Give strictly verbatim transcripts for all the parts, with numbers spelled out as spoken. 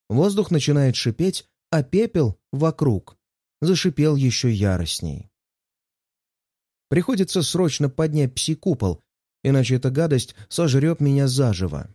Воздух начинает шипеть, а пепел вокруг зашипел еще яростней. Приходится срочно поднять пси-купол, иначе эта гадость сожрет меня заживо.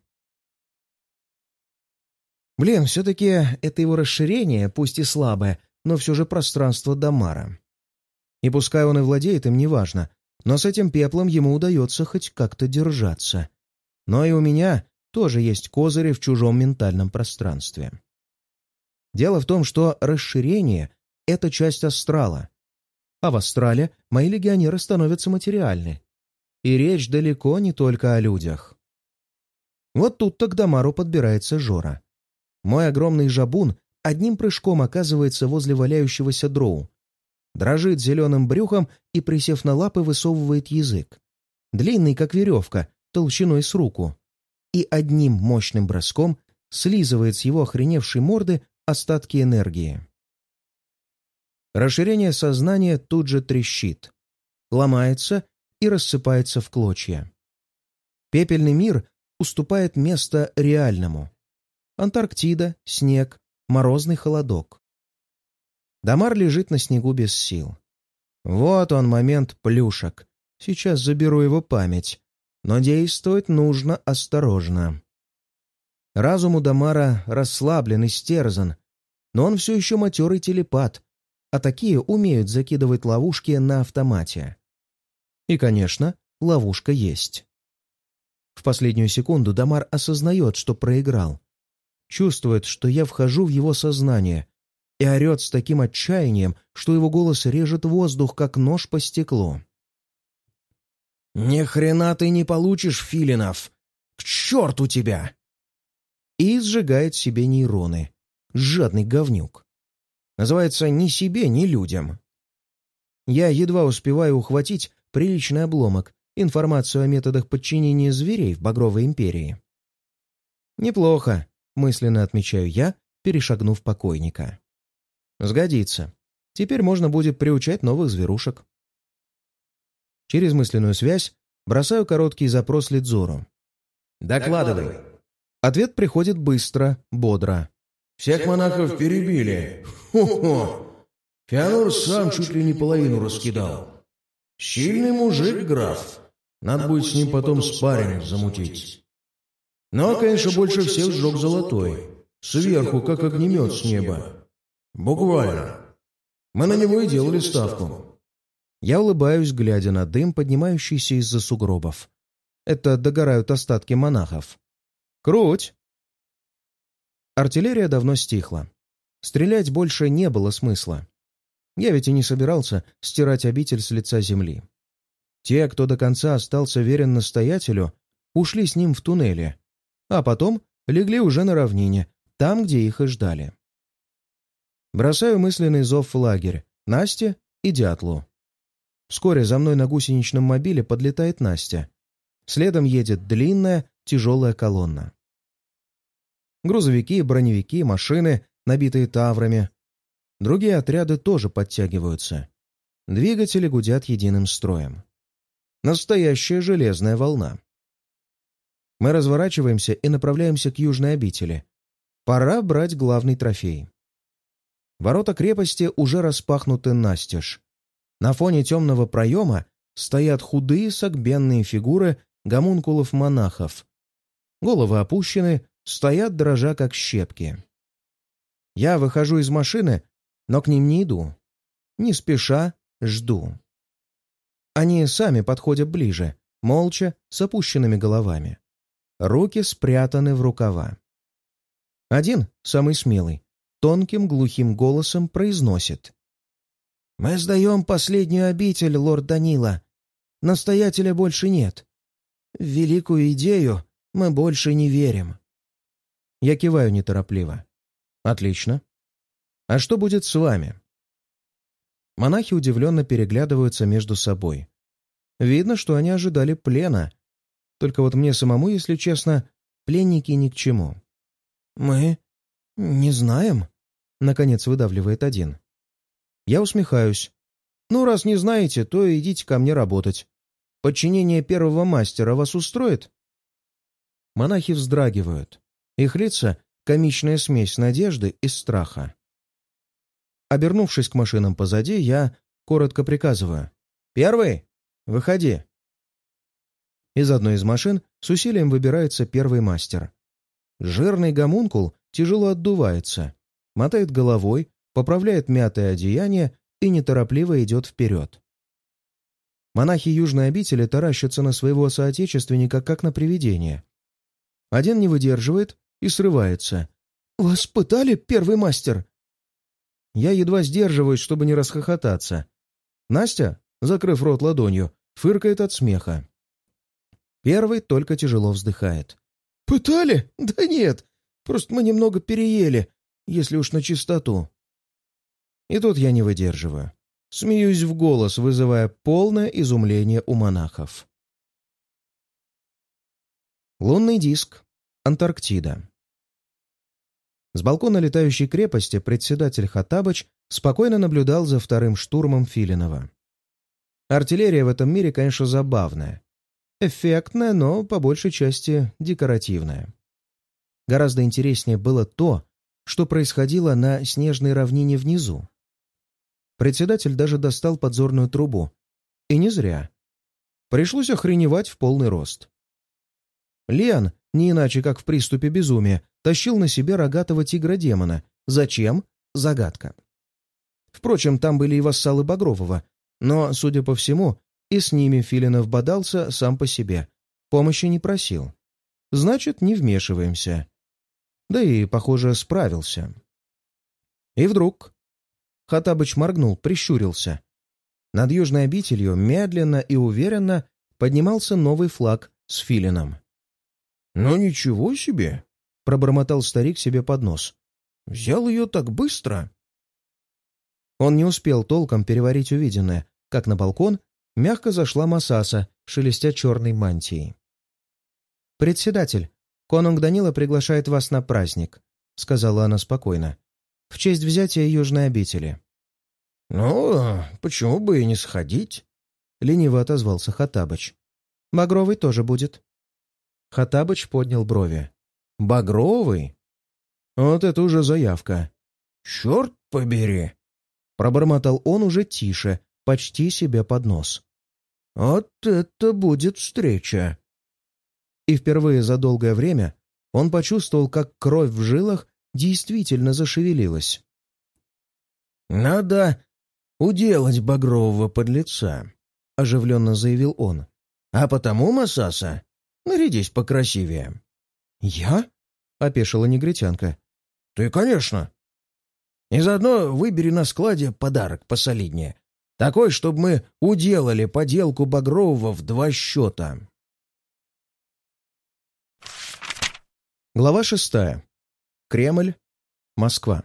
Блин, все-таки это его расширение, пусть и слабое, но все же пространство Дамара. И пускай он и владеет им, неважно, но с этим пеплом ему удается хоть как-то держаться. Но и у меня тоже есть козыри в чужом ментальном пространстве. Дело в том, что расширение — это часть астрала, а в астрале мои легионеры становятся материальны. И речь далеко не только о людях. Вот тут-то к Дамару подбирается Жора. Мой огромный жабун одним прыжком оказывается возле валяющегося дроу, дрожит зеленым брюхом и, присев на лапы, высовывает язык. Длинный, как веревка, толщиной с руку. И одним мощным броском слизывает с его охреневшей морды остатки энергии. Расширение сознания тут же трещит, ломается и рассыпается в клочья. Пепельный мир уступает место реальному. Антарктида, снег, морозный холодок. Дамар лежит на снегу без сил. Вот он, момент плюшек. Сейчас заберу его память. Но действовать нужно осторожно. Разум у Дамара расслаблен, истерзан, но он все еще матерый телепат, а такие умеют закидывать ловушки на автомате. И, конечно, ловушка есть. В последнюю секунду Дамар осознает, что проиграл. Чувствует, что я вхожу в его сознание, и орет с таким отчаянием, что его голос режет воздух, как нож по стеклу. «Ни хрена ты не получишь, Филинов! К черту тебя!» И сжигает себе нейроны. Жадный говнюк. Называется «ни себе, ни людям». Я едва успеваю ухватить приличный обломок, информацию о методах подчинения зверей в Багровой империи. «Неплохо», — мысленно отмечаю я, перешагнув покойника. «Сгодится. Теперь можно будет приучать новых зверушек». Через мысленную связь бросаю короткий запрос Лидзору. «Докладывай». Ответ приходит быстро, бодро. «Всех монахов перебили. Хо-хо! Феонор сам чуть ли не половину раскидал. Сильный мужик, граф. Надо будет с ним потом спарринг замутить. Но, конечно, больше всех сжег Золотой. Сверху, как огнемет с неба. Буквально. Мы на него и делали ставку». Я улыбаюсь, глядя на дым, поднимающийся из-за сугробов. Это догорают остатки монахов. Круть! Артиллерия давно стихла. Стрелять больше не было смысла. Я ведь и не собирался стирать обитель с лица земли. Те, кто до конца остался верен настоятелю, ушли с ним в туннеле, а потом легли уже на равнине, там, где их и ждали. Бросаю мысленный зов в лагерь Насте и Дятлу. Вскоре за мной на гусеничном мобиле подлетает Настя. Следом едет длинная, тяжелая колонна. Грузовики, броневики, машины, набитые таврами. Другие отряды тоже подтягиваются. Двигатели гудят единым строем. Настоящая железная волна. Мы разворачиваемся и направляемся к южной обители. Пора брать главный трофей. Ворота крепости уже распахнуты настежь. На фоне темного проема стоят худые согбенные фигуры гомункулов-монахов. Головы опущены, стоят дрожа, как щепки. Я выхожу из машины, но к ним не иду. Не спеша жду. Они сами подходят ближе, молча, с опущенными головами. Руки спрятаны в рукава. Один, самый смелый, тонким глухим голосом произносит: «Мы сдаем последнюю обитель, лорд Данила. Настоятеля больше нет. В великую идею мы больше не верим». Я киваю неторопливо. «Отлично. А что будет с вами?» Монахи удивленно переглядываются между собой. Видно, что они ожидали плена. Только вот мне самому, если честно, пленники ни к чему. «Мы не знаем», — наконец выдавливает один. Я усмехаюсь. «Ну, раз не знаете, то идите ко мне работать. Подчинение первого мастера вас устроит?» Монахи вздрагивают. Их лица комичная смесь надежды и страха. Обернувшись к машинам позади, я коротко приказываю: «Первый, выходи!» Из одной из машин с усилием выбирается первый мастер. Жирный гомункул тяжело отдувается, мотает головой, поправляет мятое одеяние и неторопливо идет вперед. Монахи Южной обители таращатся на своего соотечественника, как на привидение. Один не выдерживает и срывается. «Вас пытали, первый мастер?» Я едва сдерживаюсь, чтобы не расхохотаться. Настя, закрыв рот ладонью, фыркает от смеха. Первый только тяжело вздыхает. «Пытали? Да нет, просто мы немного переели, если уж на чистоту». И тут я не выдерживаю. Смеюсь в голос, вызывая полное изумление у монахов. Лунный диск. Антарктида. С балкона летающей крепости председатель Хоттабыч спокойно наблюдал за вторым штурмом Филинова. Артиллерия в этом мире, конечно, забавная. Эффектная, но по большей части декоративная. Гораздо интереснее было то, что происходило на снежной равнине внизу. Председатель даже достал подзорную трубу. И не зря. Пришлось охреневать в полный рост. Лиан, не иначе как в приступе безумия, тащил на себе рогатого тигра-демона. Зачем? Загадка. Впрочем, там были и вассалы Багрового, но, судя по всему, и с ними Филинов бодался сам по себе. Помощи не просил. Значит, не вмешиваемся. Да и, похоже, справился. И вдруг Хоттабыч моргнул, прищурился. Над южной обителью медленно и уверенно поднимался новый флаг с Филином. «Ну ничего себе!» — пробормотал старик себе под нос. «Взял ее так быстро!» Он не успел толком переварить увиденное, как на балкон мягко зашла Масаса, шелестя черной мантией. «Председатель, конунг Данила приглашает вас на праздник», — сказала она спокойно, — «в честь взятия южной обители». «Ну, почему бы и не сходить?» — лениво отозвался Хоттабыч. «Багровый тоже будет». Хоттабыч поднял брови. «Багровый? Вот это уже заявка». «Черт побери!» — пробормотал он уже тише, почти себе под нос. «Вот это будет встреча!» И впервые за долгое время он почувствовал, как кровь в жилах действительно зашевелилась. «Надо уделать багрового подлеца», — оживленно заявил он. «А потому, Масаса, нарядись покрасивее». «Я?» — опешила негритянка. «Ты, конечно. И заодно выбери на складе подарок посолиднее. Такой, чтобы мы уделали поделку Багрового в два счета». Глава шестая. Кремль. Москва.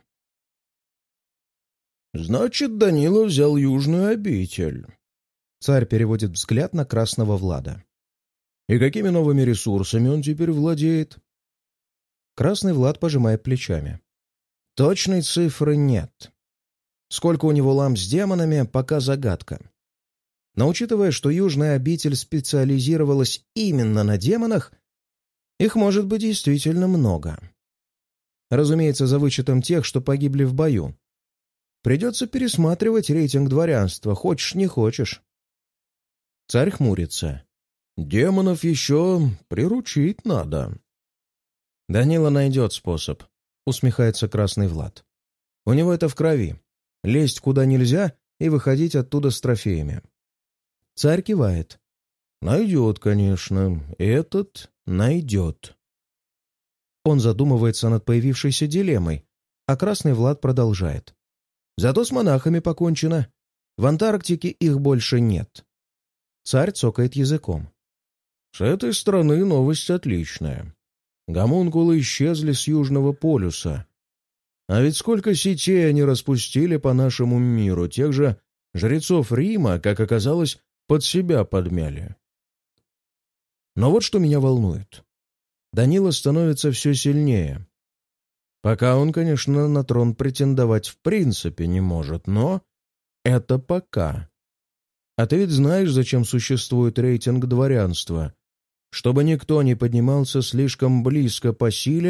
«Значит, Данила взял южную обитель». Царь переводит взгляд на красного Влада. «И какими новыми ресурсами он теперь владеет?» Красный Влад пожимает плечами. «Точной цифры нет. Сколько у него лам с демонами, пока загадка. Но учитывая, что южная обитель специализировалась именно на демонах, их может быть действительно много. Разумеется, за вычетом тех, что погибли в бою. Придется пересматривать рейтинг дворянства, хочешь не хочешь». Царь хмурится. «Демонов еще приручить надо». «Данила найдет способ», — усмехается красный Влад. «У него это в крови. Лезть куда нельзя и выходить оттуда с трофеями». Царь кивает. «Найдет, конечно. Этот найдет». Он задумывается над появившейся дилеммой, а красный Влад продолжает. «Зато с монахами покончено. В Антарктике их больше нет». Царь цокает языком. «С этой стороны новость отличная. Гомункулы исчезли с Южного полюса. А ведь сколько сетей они распустили по нашему миру, тех же жрецов Рима, как оказалось, под себя подмяли. Но вот что меня волнует. Данила становится все сильнее. Пока он, конечно, на трон претендовать в принципе не может, но это пока. А ты ведь знаешь, зачем существует рейтинг дворянства? Чтобы никто не поднимался слишком близко по силе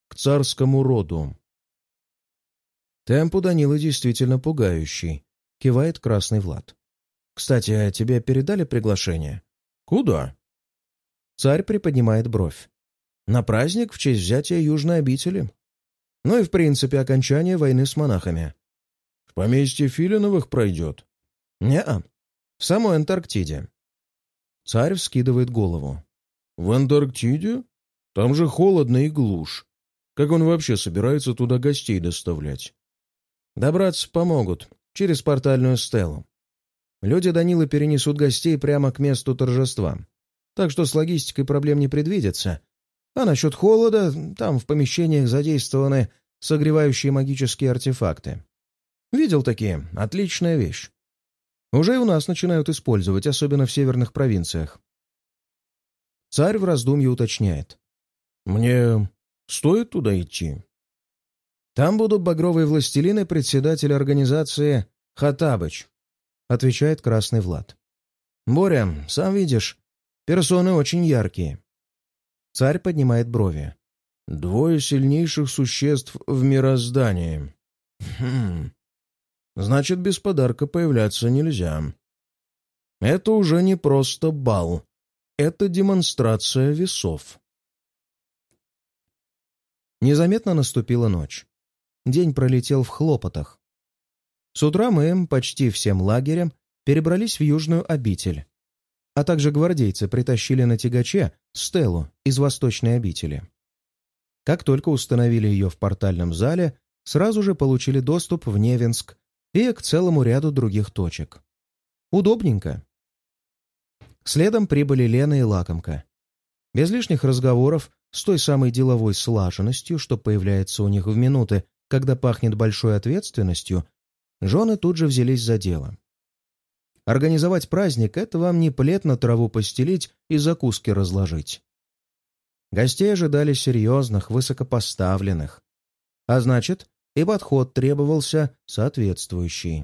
к царскому роду». Темп у Данилы действительно пугающий, кивает Красный Влад. «Кстати, а тебе передали приглашение?» «Куда?» Царь приподнимает бровь. «На праздник в честь взятия Южной обители. Ну и, в принципе, окончание войны с монахами». «В поместье Филиновых пройдет?» «Не-а. В самой Антарктиде». Царь вскидывает голову. «В Антарктиде? Там же холодно и глушь. Как он вообще собирается туда гостей доставлять?» «Добраться помогут. Через портальную стелу. Люди Данилы перенесут гостей прямо к месту торжества. Так что с логистикой проблем не предвидится. А насчет холода, там в помещениях задействованы согревающие магические артефакты. Видел такие? Отличная вещь. Уже и у нас начинают использовать, особенно в северных провинциях». Царь в раздумье уточняет. «Мне стоит туда идти?» «Там будут багровые властелины председателя организации Хаттабыч», — отвечает Красный Влад. «Боря, сам видишь, персоны очень яркие». Царь поднимает брови. «Двое сильнейших существ в мироздании. Хм. Значит, без подарка появляться нельзя. Это уже не просто бал. Это демонстрация весов». Незаметно наступила ночь. День пролетел в хлопотах. С утра мы почти всем лагерем перебрались в Южную обитель, а также гвардейцы притащили на тягаче стелу из Восточной обители. Как только установили ее в портальном зале, сразу же получили доступ в Невинск и к целому ряду других точек. Удобненько. Следом прибыли Лена и Лакомка. Без лишних разговоров, с той самой деловой слаженностью, что появляется у них в минуты, когда пахнет большой ответственностью, жены тут же взялись за дело. Организовать праздник — это вам не плед на траву постелить и закуски разложить. Гостей ожидали серьезных, высокопоставленных. А значит, и подход требовался соответствующий.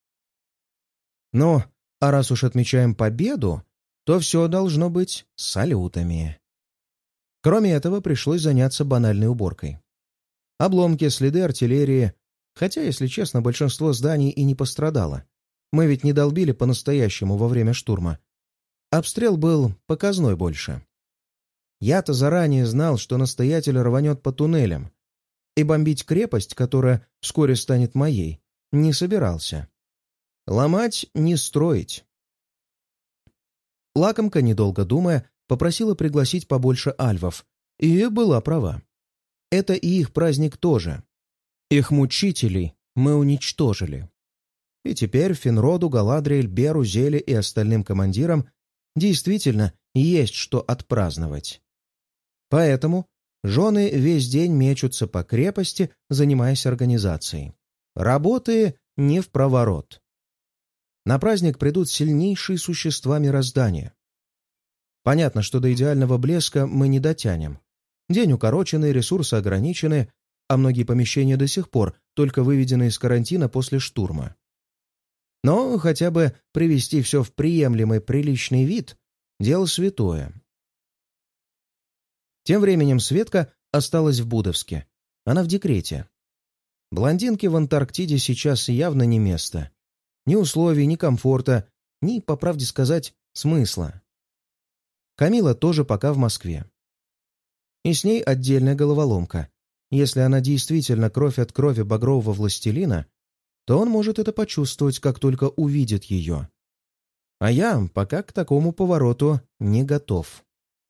Ну, а раз уж отмечаем победу, то все должно быть с салютами. Кроме этого, пришлось заняться банальной уборкой. Обломки, следы артиллерии, хотя, если честно, большинство зданий и не пострадало. Мы ведь не долбили по-настоящему во время штурма. Обстрел был показной больше. Я-то заранее знал, что настоятель рванет по туннелям, и бомбить крепость, которая вскоре станет моей, не собирался. Ломать — не строить. Лакомка, недолго думая, попросила пригласить побольше альвов, и была права. Это и их праздник тоже. Их мучителей мы уничтожили. И теперь Финроду, Галадриэль, Беру, Зеле и остальным командирам действительно есть что отпраздновать. Поэтому жены весь день мечутся по крепости, занимаясь организацией. Работы не впроворот. На праздник придут сильнейшие существа мироздания. Понятно, что до идеального блеска мы не дотянем. День укороченный, ресурсы ограничены, а многие помещения до сих пор только выведены из карантина после штурма. Но хотя бы привести все в приемлемый приличный вид — дело святое. Тем временем Светка осталась в Будовске. Она в декрете. Блондинке в Антарктиде сейчас явно не место. Ни условий, ни комфорта, ни, по правде сказать, смысла. Камила тоже пока в Москве. И с ней отдельная головоломка. Если она действительно кровь от крови багрового властелина, то он может это почувствовать, как только увидит ее. А я пока к такому повороту не готов.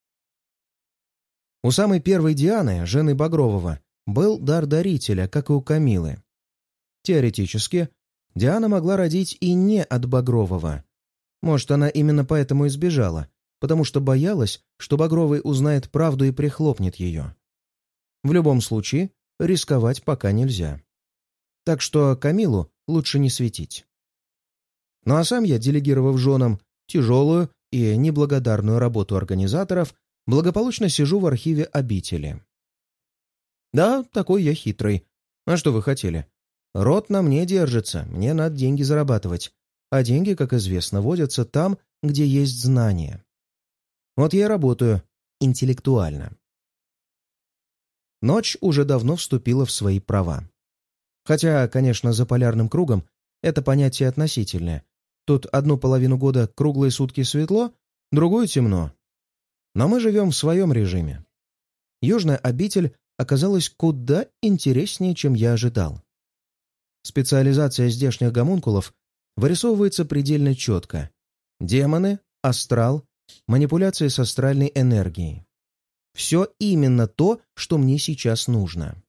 У самой первой Дианы, жены Багрового, был дар дарителя, как и у Камилы. Теоретически, Диана могла родить и не от Багрового. Может, она именно поэтому и сбежала, потому что боялась, что Багровый узнает правду и прихлопнет ее. В любом случае, рисковать пока нельзя. Так что Камилу лучше не светить. Ну а сам я, делегировав женам тяжелую и неблагодарную работу организаторов, благополучно сижу в архиве обители. Да, такой я хитрый. А что вы хотели? Род на мне держится, мне надо деньги зарабатывать. А деньги, как известно, водятся там, где есть знания. Вот я и работаю интеллектуально. Ночь уже давно вступила в свои права. Хотя, конечно, за полярным кругом это понятие относительное. Тут одну половину года круглые сутки светло, другую темно. Но мы живем в своем режиме. Южная обитель оказалась куда интереснее, чем я ожидал. Специализация здешних гомункулов вырисовывается предельно четко. Демоны, астрал, манипуляции с астральной энергией. Все именно то, что мне сейчас нужно.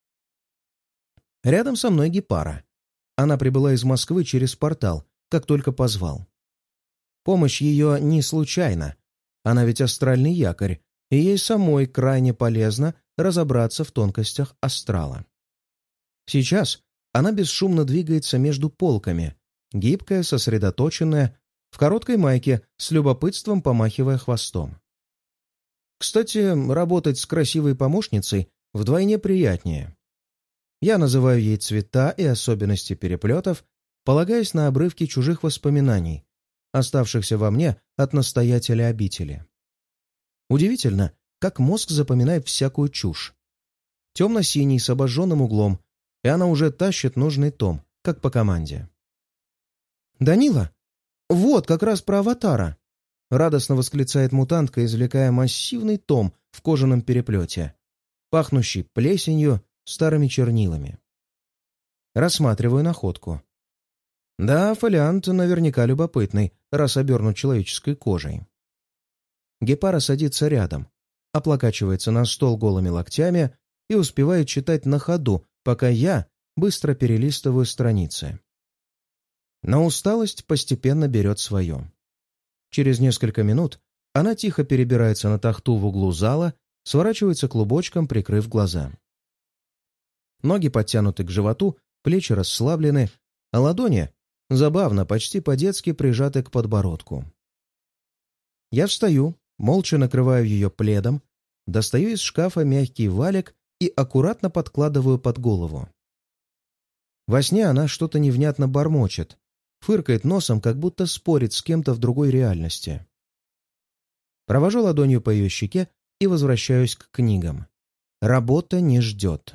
Рядом со мной Гепара. Она прибыла из Москвы через портал, как только позвал. Помощь ее не случайна. Она ведь астральный якорь, и ей самой крайне полезно разобраться в тонкостях астрала. Сейчас она бесшумно двигается между полками, гибкая, сосредоточенная, в короткой майке, с любопытством помахивая хвостом. Кстати, работать с красивой помощницей вдвойне приятнее. Я называю ей цвета и особенности переплетов, полагаясь на обрывки чужих воспоминаний, оставшихся во мне от настоятеля обители. Удивительно, как мозг запоминает всякую чушь. Темно-синий с обожженным углом, и она уже тащит нужный том, как по команде. «Данила, вот как раз про аватара!» — радостно восклицает мутантка, извлекая массивный том в кожаном переплете, пахнущий плесенью, старыми чернилами. Рассматриваю находку. Да, фолиант наверняка любопытный, раз обернут человеческой кожей. Гепара садится рядом, оплакачивается на стол голыми локтями и успевает читать на ходу, пока я быстро перелистываю страницы. Но усталость постепенно берет свое. Через несколько минут она тихо перебирается на тахту в углу зала, сворачивается клубочком, прикрыв глаза. Ноги подтянуты к животу, плечи расслаблены, а ладони, забавно, почти по-детски прижаты к подбородку. Я встаю, молча накрываю ее пледом, достаю из шкафа мягкий валик и аккуратно подкладываю под голову. Во сне она что-то невнятно бормочет, фыркает носом, как будто спорит с кем-то в другой реальности. Провожу ладонью по ее щеке и возвращаюсь к книгам. Работа не ждет.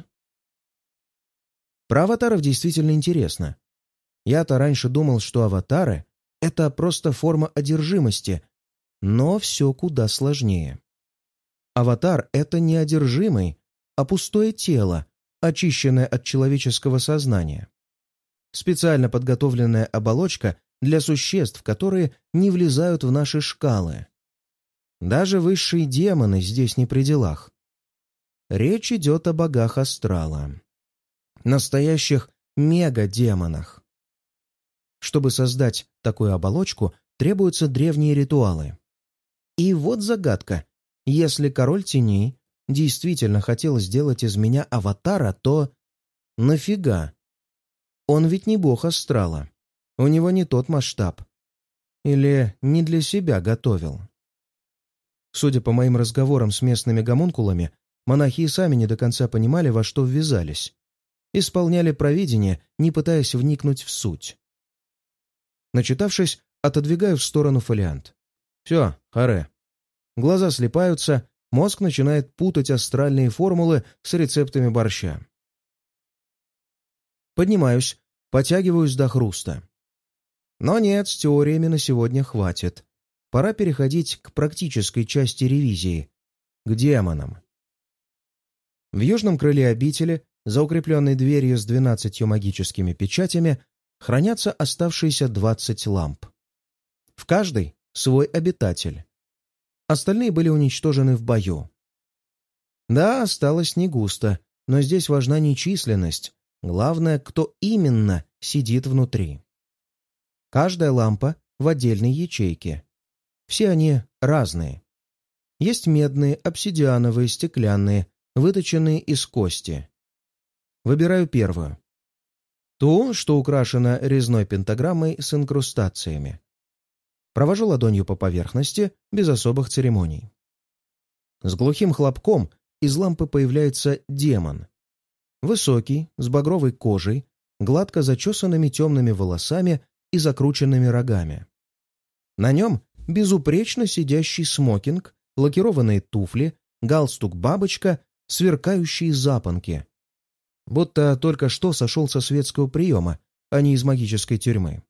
Про аватаров действительно интересно. Я-то раньше думал, что аватары — это просто форма одержимости, но все куда сложнее. Аватар — это не одержимый, а пустое тело, очищенное от человеческого сознания. Специально подготовленная оболочка для существ, которые не влезают в наши шкалы. Даже высшие демоны здесь не при делах. Речь идет о богах астрала. Настоящих мега-демонах. Чтобы создать такую оболочку, требуются древние ритуалы. И вот загадка. Если король теней действительно хотел сделать из меня аватара, то нафига? Он ведь не бог астрала. У него не тот масштаб. Или не для себя готовил. Судя по моим разговорам с местными гомункулами, монахи и сами не до конца понимали, во что ввязались. Исполняли провидение, не пытаясь вникнуть в суть. Начитавшись, отодвигаю в сторону фолиант. Все, харе. Глаза слипаются, мозг начинает путать астральные формулы с рецептами борща. Поднимаюсь, потягиваюсь до хруста. Но нет, с теориями на сегодня хватит. Пора переходить к практической части ревизии, к демонам. В южном крыле обители, за укрепленной дверью с двенадцатью магическими печатями, хранятся оставшиеся двадцать ламп. В каждой свой обитатель. Остальные были уничтожены в бою. Да, осталось не густо, но здесь важна не численность. Главное, кто именно сидит внутри. Каждая лампа в отдельной ячейке. Все они разные. Есть медные, обсидиановые, стеклянные, выточенные из кости. Выбираю первую. Ту, что украшена резной пентаграммой с инкрустациями. Провожу ладонью по поверхности, без особых церемоний. С глухим хлопком из лампы появляется демон. Высокий, с багровой кожей, гладко зачесанными темными волосами и закрученными рогами. На нем безупречно сидящий смокинг, лакированные туфли, галстук-бабочка, сверкающие запонки. Будто только что сошел со светского приема, а не из магической тюрьмы.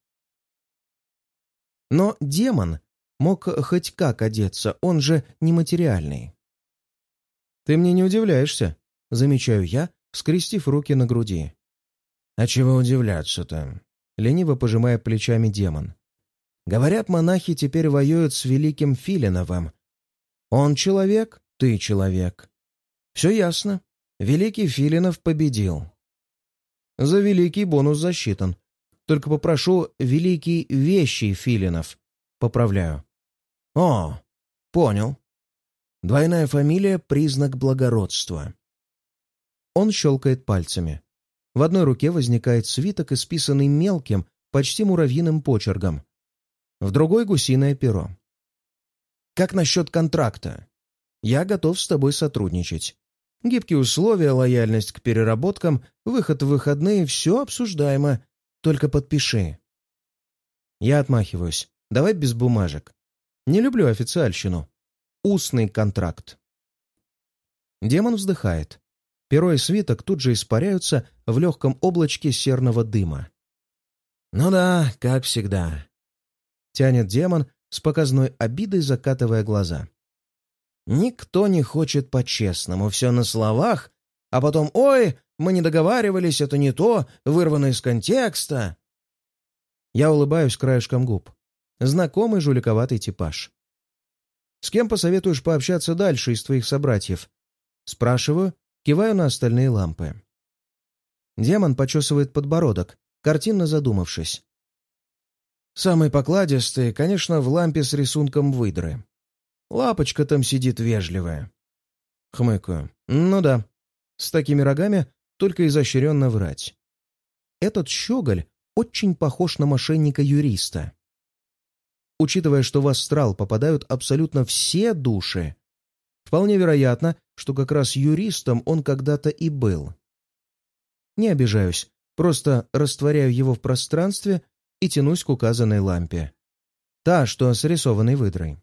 Но демон мог хоть как одеться, он же нематериальный. «Ты мне не удивляешься», — замечаю я, скрестив руки на груди. «А чего удивляться-то?» — лениво пожимая плечами демон. «Говорят, монахи теперь воюют с великим Филиновым. Он человек, ты человек. Все ясно. Великий Филинов победил. За великий бонус засчитан. Только попрошу великий вещий Филинов. Поправляю». «О, понял. Двойная фамилия — признак благородства». Он щелкает пальцами. В одной руке возникает свиток, исписанный мелким, почти муравьиным почерком. В другой — гусиное перо. «Как насчет контракта? Я готов с тобой сотрудничать. Гибкие условия, лояльность к переработкам, выход в выходные — все обсуждаемо. Только подпиши». Я отмахиваюсь. Давай без бумажек. Не люблю официальщину. Устный контракт. Демон вздыхает. Перо и свиток тут же испаряются в легком облачке серного дыма. «Ну да, как всегда», — тянет демон с показной обидой, закатывая глаза. «Никто не хочет по-честному, все на словах, а потом «Ой, мы не договаривались, это не то, вырвано из контекста». Я улыбаюсь краешком губ. Знакомый жуликоватый типаж. «С кем посоветуешь пообщаться дальше из твоих собратьев?» Спрашиваю, киваю на остальные лампы. Демон почесывает подбородок, картинно задумавшись. «Самый покладистый, конечно, в лампе с рисунком выдры. Лапочка там сидит вежливая». Хмыкаю. «Ну да, с такими рогами только изощренно врать. Этот щеголь очень похож на мошенника-юриста. Учитывая, что в астрал попадают абсолютно все души, вполне вероятно, что как раз юристом он когда-то и был. Не обижаюсь, просто растворяю его в пространстве и тянусь к указанной лампе. Та, что с рисованной выдрой.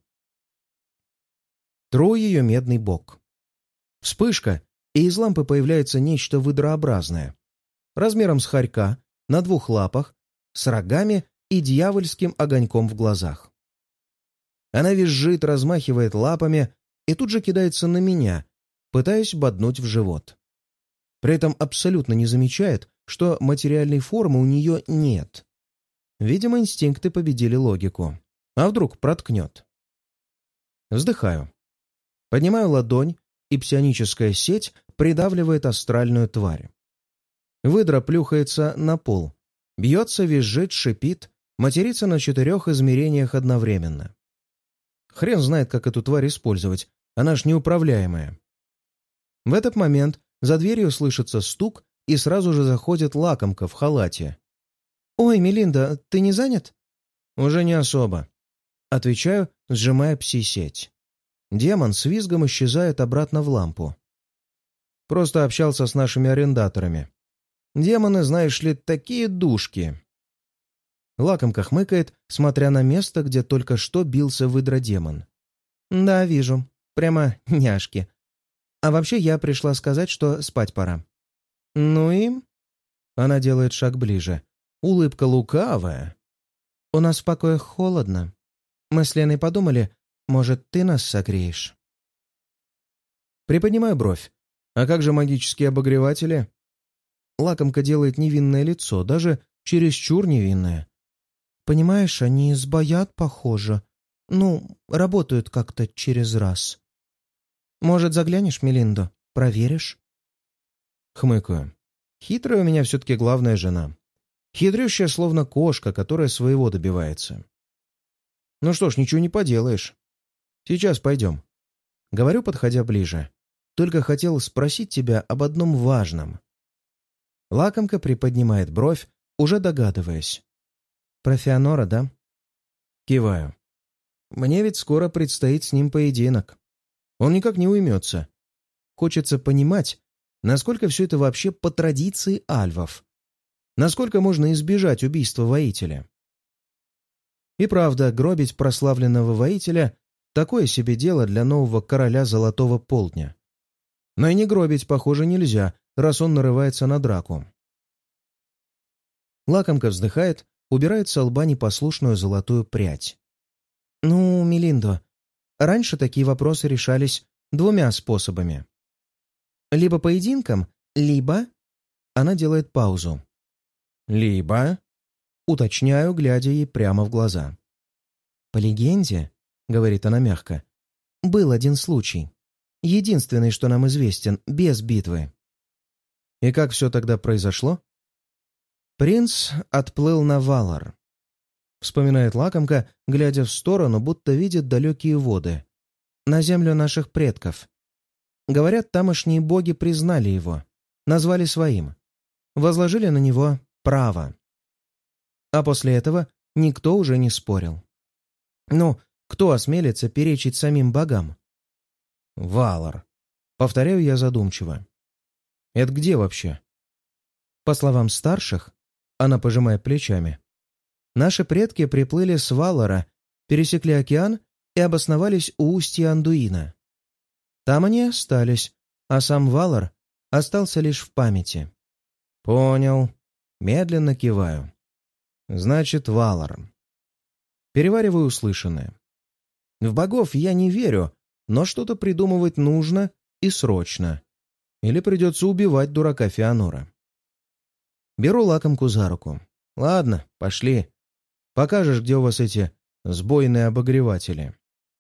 Тру ее медный бок. Вспышка, и из лампы появляется нечто выдрообразное, размером с хорька, на двух лапах, с рогами и дьявольским огоньком в глазах. Она визжит, размахивает лапами и тут же кидается на меня, пытаясь боднуть в живот. При этом абсолютно не замечает, что материальной формы у нее нет. Видимо, инстинкты победили логику. А вдруг проткнет? Вздыхаю. Поднимаю ладонь, и псионическая сеть придавливает астральную тварь. Выдра плюхается на пол. Бьется, визжит, шипит, матерится на четырех измерениях одновременно. Хрен знает, как эту тварь использовать, она ж неуправляемая. В этот момент за дверью слышится стук, и сразу же заходит лакомка в халате. «Ой, Мелинда, ты не занят?» «Уже не особо», — отвечаю, сжимая пси-сеть. Демон с визгом исчезает обратно в лампу. Просто общался с нашими арендаторами. Демоны, знаешь ли, такие душки. Лакомка хмыкает, смотря на место, где только что бился выдродемон. «Да, вижу. Прямо няшки. А вообще я пришла сказать, что спать пора». «Ну и...» Она делает шаг ближе. Улыбка лукавая. «У нас в покоях холодно. Мы с Леной подумали, может, ты нас согреешь?» Приподнимаю бровь. «А как же магические обогреватели?» Лакомка делает невинное лицо, даже чересчур невинное. «Понимаешь, они сбоят, похоже. Ну, работают как-то через раз. Может, заглянешь, Мелинду? Проверишь?» Хмыкаю. Хитрая у меня все-таки главная жена. Хитрющая, словно кошка, которая своего добивается. Ну что ж, ничего не поделаешь. Сейчас пойдем. Говорю, подходя ближе. Только хотел спросить тебя об одном важном. Лакомка приподнимает бровь, уже догадываясь. Про Феонора, да? Киваю. Мне ведь скоро предстоит с ним поединок. Он никак не уймется. Хочется понимать, насколько все это вообще по традиции альвов. Насколько можно избежать убийства воителя. И правда, гробить прославленного воителя — такое себе дело для нового короля Золотого Полдня. Но и не гробить, похоже, нельзя, раз он нарывается на драку. Лакомка вздыхает, убирает со лба непослушную золотую прядь. «Ну, Мелиндо, раньше такие вопросы решались двумя способами. Либо поединком, либо...» Она делает паузу. «Либо...» Уточняю, глядя ей прямо в глаза. «По легенде, — говорит она мягко, — был один случай. Единственный, что нам известен, без битвы». «И как все тогда произошло?» «Принц отплыл на Валар», — вспоминает лакомка, глядя в сторону, будто видит далекие воды. «На землю наших предков. Говорят, тамошние боги признали его, назвали своим, возложили на него право. А после этого никто уже не спорил. Ну, кто осмелится перечить самим богам?» «Валар», — повторяю я задумчиво. «Это где вообще?» «По словам старших, — она пожимает плечами, — наши предки приплыли с Валара, пересекли океан и обосновались у устья Андуина. Там они остались, а сам Валар остался лишь в памяти». «Понял». Медленно киваю. «Значит, Валар». Перевариваю услышанное. В богов я не верю, но что-то придумывать нужно и срочно. Или придется убивать дурака Феонора. Беру лакомку за руку. «Ладно, пошли. Покажешь, где у вас эти сбойные обогреватели».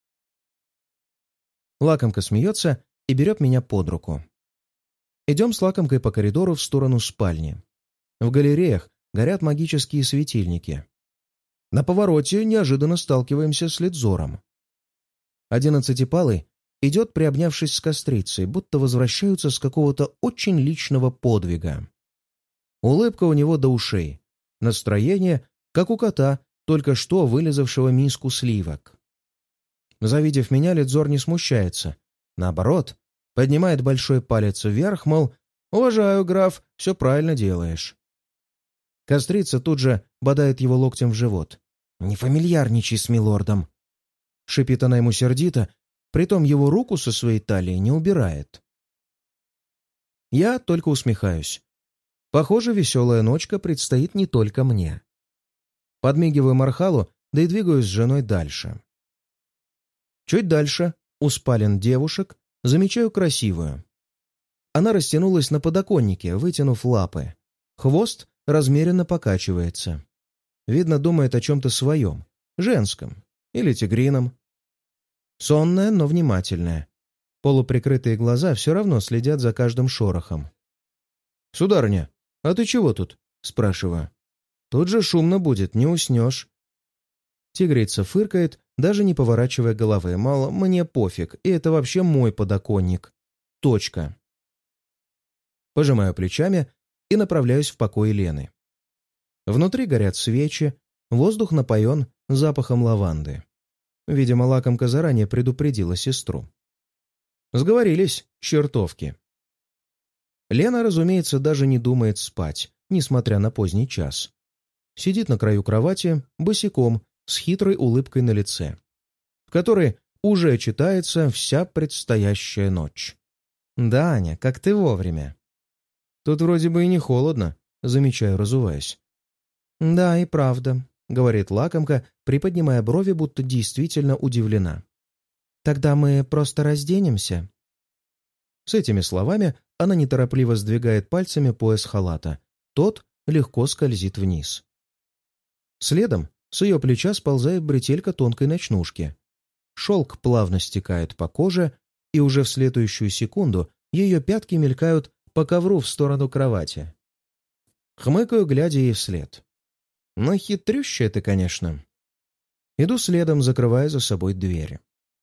Лакомка смеется и берет меня под руку. Идем с лакомкой по коридору в сторону спальни. В галереях горят магические светильники. На повороте неожиданно сталкиваемся с Лидзором. Одиннадцатипалый идет, приобнявшись с кострицей, будто возвращаются с какого-то очень личного подвига. Улыбка у него до ушей. Настроение, как у кота, только что вылизавшего миску сливок. Завидев меня, Лидзор не смущается. Наоборот, поднимает большой палец вверх, мол, «Уважаю, граф, все правильно делаешь». Кострица тут же бодает его локтем в живот. «Не фамильярничай с милордом!» Шипит она ему сердито, притом его руку со своей талии не убирает. Я только усмехаюсь. Похоже, веселая ночка предстоит не только мне. Подмигиваю Мархалу, да и двигаюсь с женой дальше. Чуть дальше, у спален девушек, замечаю красивую. Она растянулась на подоконнике, вытянув лапы. Хвост размеренно покачивается. Видно, думает о чем-то своем, женском или тигрином. Сонная, но внимательная. Полуприкрытые глаза все равно следят за каждым шорохом. «Сударыня, а ты чего тут?» — спрашиваю. «Тут же шумно будет, не уснешь». Тигрица фыркает, даже не поворачивая головы. Мало, мне пофиг, и это вообще мой подоконник. Точка. Пожимаю плечами и направляюсь в покой Лены. Внутри горят свечи, воздух напоен запахом лаванды. Видимо, лакомка заранее предупредила сестру. Сговорились, чертовки. Лена, разумеется, даже не думает спать, несмотря на поздний час. Сидит на краю кровати, босиком, с хитрой улыбкой на лице, в которой уже читается вся предстоящая ночь. «Да, Аня, как ты вовремя». «Тут вроде бы и не холодно», — замечаю, разуваясь. «Да, и правда», — говорит лакомка, приподнимая брови, будто действительно удивлена. «Тогда мы просто разденемся». С этими словами она неторопливо сдвигает пальцами пояс халата. Тот легко скользит вниз. Следом с ее плеча сползает бретелька тонкой ночнушки. Шелк плавно стекает по коже, и уже в следующую секунду ее пятки мелькают по ковру в сторону кровати. Хмыкаю, глядя ей вслед. Ну, хитрющая ты, конечно. Иду следом, закрывая за собой двери.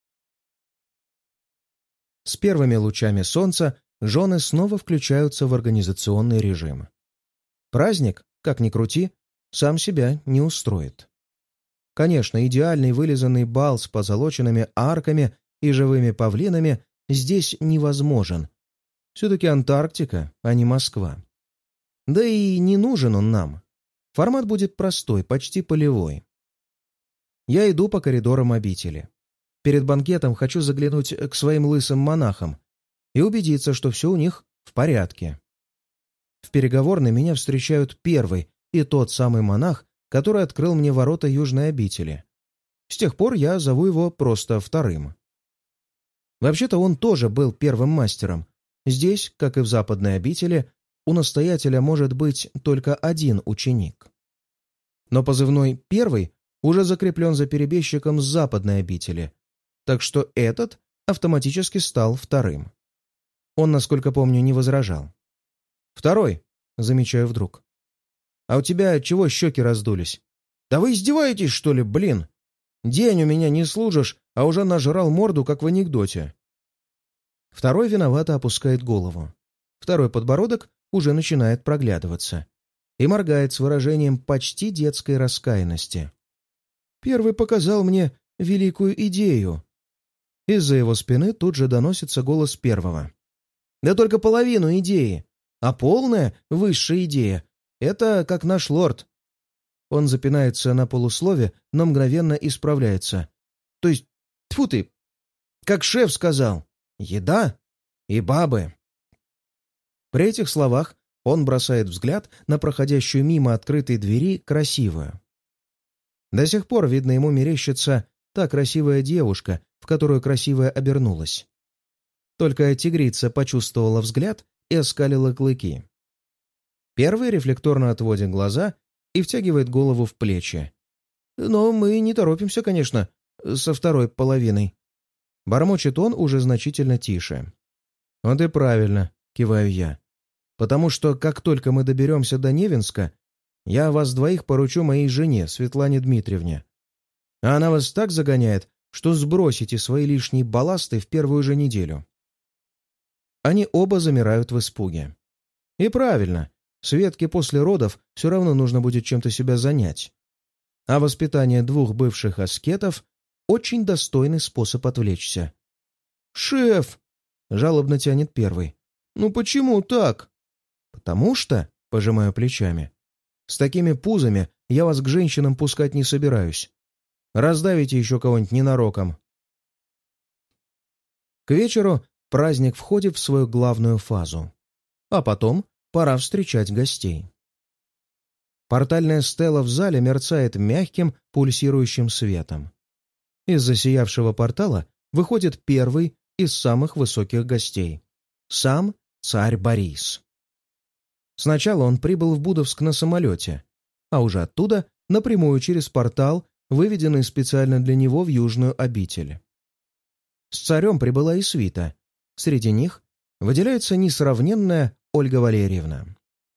С первыми лучами солнца жены снова включаются в организационный режим. Праздник, как ни крути, сам себя не устроит. Конечно, идеальный вылизанный бал с позолоченными арками и живыми павлинами здесь невозможен. Все-таки Антарктика, а не Москва. Да и не нужен он нам. Формат будет простой, почти полевой. Я иду по коридорам обители. Перед банкетом хочу заглянуть к своим лысым монахам. и убедиться, что все у них в порядке. В переговорной меня встречают первый и тот самый монах, который открыл мне ворота Южной обители. С тех пор я зову его просто вторым. Вообще-то он тоже был первым мастером. Здесь, как и в Западной обители, у настоятеля может быть только один ученик. Но позывной «первый» уже закреплен за перебежчиком с Западной обители, так что этот автоматически стал вторым. Он, насколько помню, не возражал. «Второй», — замечаю вдруг. «А у тебя чего щеки раздулись? Да вы издеваетесь, что ли, блин? День у меня не служишь, а уже нажрал морду, как в анекдоте». Второй виновато опускает голову. Второй подбородок уже начинает проглядываться и моргает с выражением почти детской раскаянности. Первый показал мне великую идею. Из-за его спины тут же доносится голос первого. Да только половину идеи, а полная высшая идея — это как наш лорд. Он запинается на полуслове, но мгновенно исправляется. То есть, тьфу ты, как шеф сказал, еда и бабы. При этих словах он бросает взгляд на проходящую мимо открытой двери красивую. До сих пор, видно, ему мерещится та красивая девушка, в которую красивая обернулась. Только тигрица почувствовала взгляд и оскалила клыки. Первый рефлекторно отводит глаза и втягивает голову в плечи. Но мы не торопимся, конечно, со второй половиной. Бормочет он уже значительно тише. «Вот и правильно», — киваю я. «Потому что, как только мы доберемся до Невинска, я вас двоих поручу моей жене, Светлане Дмитриевне. А она вас так загоняет, что сбросите свои лишние балласты в первую же неделю». Они оба замирают в испуге. И правильно, Светке после родов все равно нужно будет чем-то себя занять. А воспитание двух бывших аскетов — очень достойный способ отвлечься. «Шеф!» — жалобно тянет первый. «Ну почему так?» «Потому что», — пожимаю плечами, — «с такими пузами я вас к женщинам пускать не собираюсь. Раздавите еще кого-нибудь ненароком». К вечеру праздник входит в свою главную фазу. А потом пора встречать гостей. Портальная стела в зале мерцает мягким, пульсирующим светом. Из засиявшего портала выходит первый из самых высоких гостей — сам царь Борис. Сначала он прибыл в Будовск на самолете, а уже оттуда напрямую через портал, выведенный специально для него в Южную обитель. С царем прибыла и свита. Среди них выделяется несравненная Ольга Валерьевна.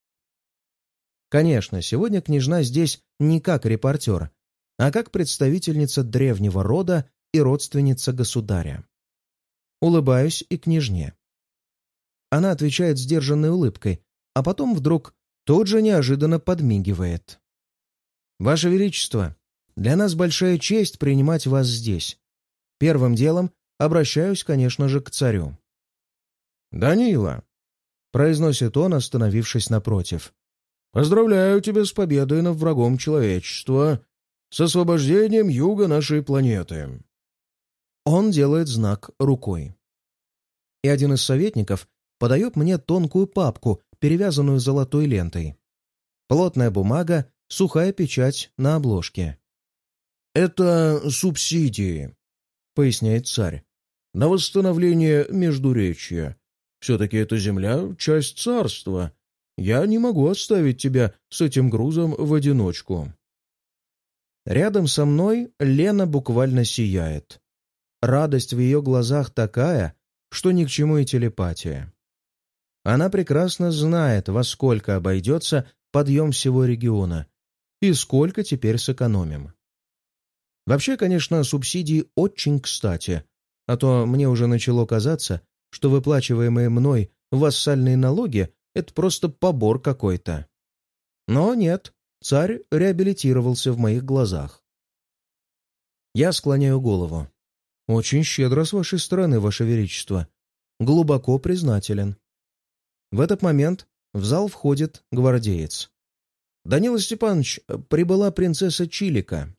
Конечно, сегодня княжна здесь не как репортер, а как представительница древнего рода и родственница государя. Улыбаюсь и княжне. Она отвечает сдержанной улыбкой, а потом вдруг тут же неожиданно подмигивает. «Ваше Величество, для нас большая честь принимать вас здесь. Первым делом обращаюсь, конечно же, к царю». «Данила», — произносит он, остановившись напротив, — «поздравляю тебя с победой над врагом человечества, с освобождением юга нашей планеты». Он делает знак рукой. И один из советников подает мне тонкую папку, перевязанную золотой лентой. Плотная бумага, сухая печать на обложке. «Это субсидии», — поясняет царь, — «на восстановление Междуречья. Все-таки эта земля — часть царства. Я не могу оставить тебя с этим грузом в одиночку». Рядом со мной Лена буквально сияет. Радость в ее глазах такая, что ни к чему и телепатия. Она прекрасно знает, во сколько обойдется подъем всего региона и сколько теперь сэкономим. Вообще, конечно, субсидии очень кстати, а то мне уже начало казаться, что выплачиваемые мной вассальные налоги — это просто побор какой-то. Но нет, царь реабилитировался в моих глазах. Я склоняю голову. «Очень щедро с вашей стороны, ваше величество. Глубоко признателен». В этот момент в зал входит гвардеец. «Данила Степанович, прибыла принцесса Чилика».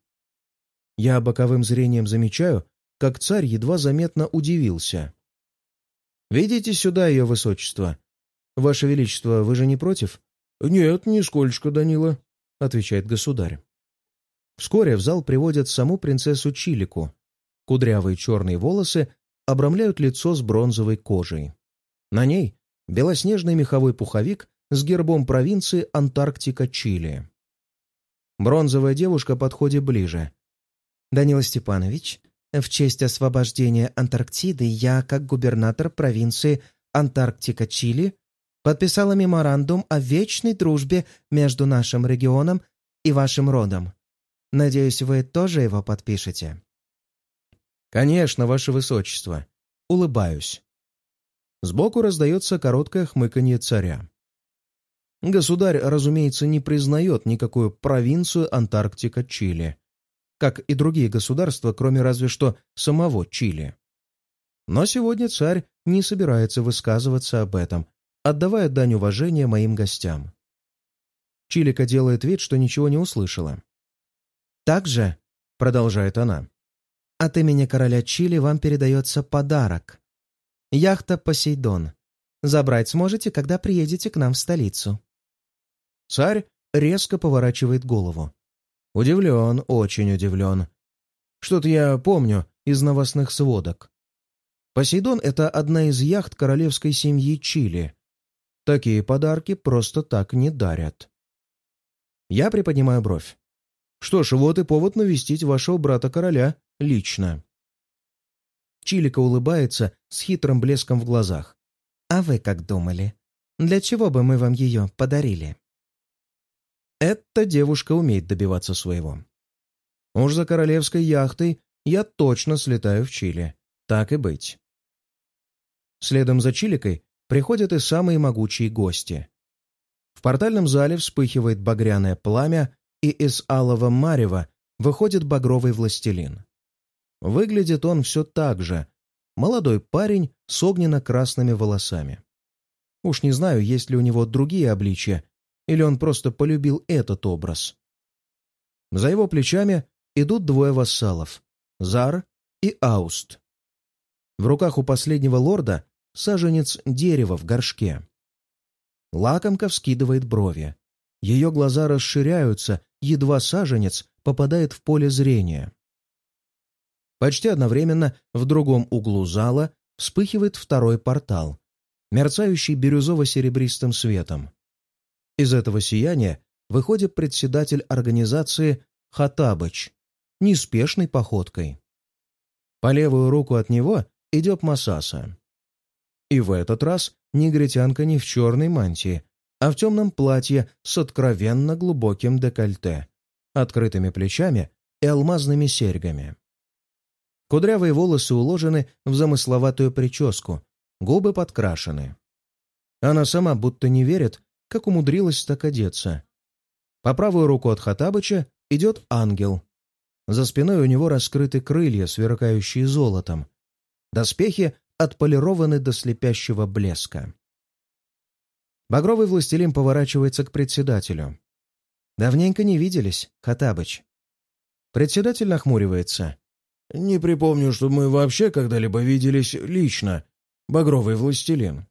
Я боковым зрением замечаю, как царь едва заметно удивился. «Ведите сюда ее высочество. Ваше величество, вы же не против?» «Нет, нисколько, Данила», — отвечает государь. Вскоре в зал приводят саму принцессу Чилику. Кудрявые черные волосы обрамляют лицо с бронзовой кожей. На ней белоснежный меховой пуховик с гербом провинции Антарктика, Чили. Бронзовая девушка подходит ближе. «Данила Степанович, в честь освобождения Антарктиды я, как губернатор провинции Антарктика, Чили, подписала меморандум о вечной дружбе между нашим регионом и вашим родом. Надеюсь, вы тоже его подпишете?» «Конечно, ваше высочество». Улыбаюсь. Сбоку раздается короткое хмыканье царя. Государь, разумеется, не признает никакую провинцию Антарктика, Чили, как и другие государства, кроме разве что самого Чили. Но сегодня царь не собирается высказываться об этом, отдавая дань уважения моим гостям. Чилика делает вид, что ничего не услышала. «Также», — продолжает она, — «от имени короля Чили вам передается подарок. Яхта «Посейдон». Забрать сможете, когда приедете к нам в столицу». Царь резко поворачивает голову. Удивлен, очень удивлен. Что-то я помню из новостных сводок. «Посейдон» — это одна из яхт королевской семьи Чили. Такие подарки просто так не дарят. Я приподнимаю бровь. Что ж, вот и повод навестить вашего брата-короля лично. Чилика улыбается с хитрым блеском в глазах. «А вы как думали? Для чего бы мы вам ее подарили?» Эта девушка умеет добиваться своего. Уж за королевской яхтой я точно слетаю в Чили. Так и быть. Следом за Чиликой приходят и самые могучие гости. В портальном зале вспыхивает багряное пламя, и из алого марева выходит багровый властелин. Выглядит он все так же. Молодой парень с огненно-красными волосами. Уж не знаю, есть ли у него другие обличия, или он просто полюбил этот образ. За его плечами идут двое вассалов — Зар и Ауст. В руках у последнего лорда саженец дерева в горшке. Лакомка вскидывает брови. Ее глаза расширяются, едва саженец попадает в поле зрения. Почти одновременно в другом углу зала вспыхивает второй портал, мерцающий бирюзово-серебристым светом. Из этого сияния выходит председатель организации Хаттабыч, неспешной походкой. По левую руку от него идет Масаса. И в этот раз негритянка не в черной мантии, а в темном платье с откровенно глубоким декольте, открытыми плечами и алмазными серьгами. Кудрявые волосы уложены в замысловатую прическу, губы подкрашены. Она сама будто не верит, как умудрилась так одеться. По правую руку от Хаттабыча идет ангел. За спиной у него раскрыты крылья, сверкающие золотом. Доспехи отполированы до слепящего блеска. Багровый властелин поворачивается к председателю. «Давненько не виделись, Хаттабыч». Председатель нахмуривается. «Не припомню, что мы вообще когда-либо виделись лично, багровый властелин».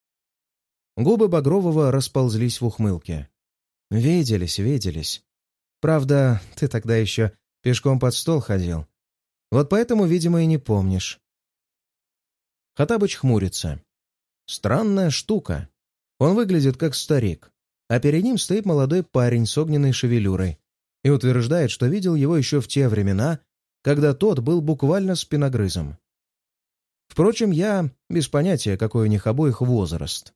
Губы Багрового расползлись в ухмылке. «Виделись, виделись. Правда, ты тогда еще пешком под стол ходил. Вот поэтому, видимо, и не помнишь». Хаттабыч хмурится. Странная штука. Он выглядит как старик, а перед ним стоит молодой парень с огненной шевелюрой и утверждает, что видел его еще в те времена, когда тот был буквально спиногрызом. Впрочем, я без понятия, какой у них обоих возраст.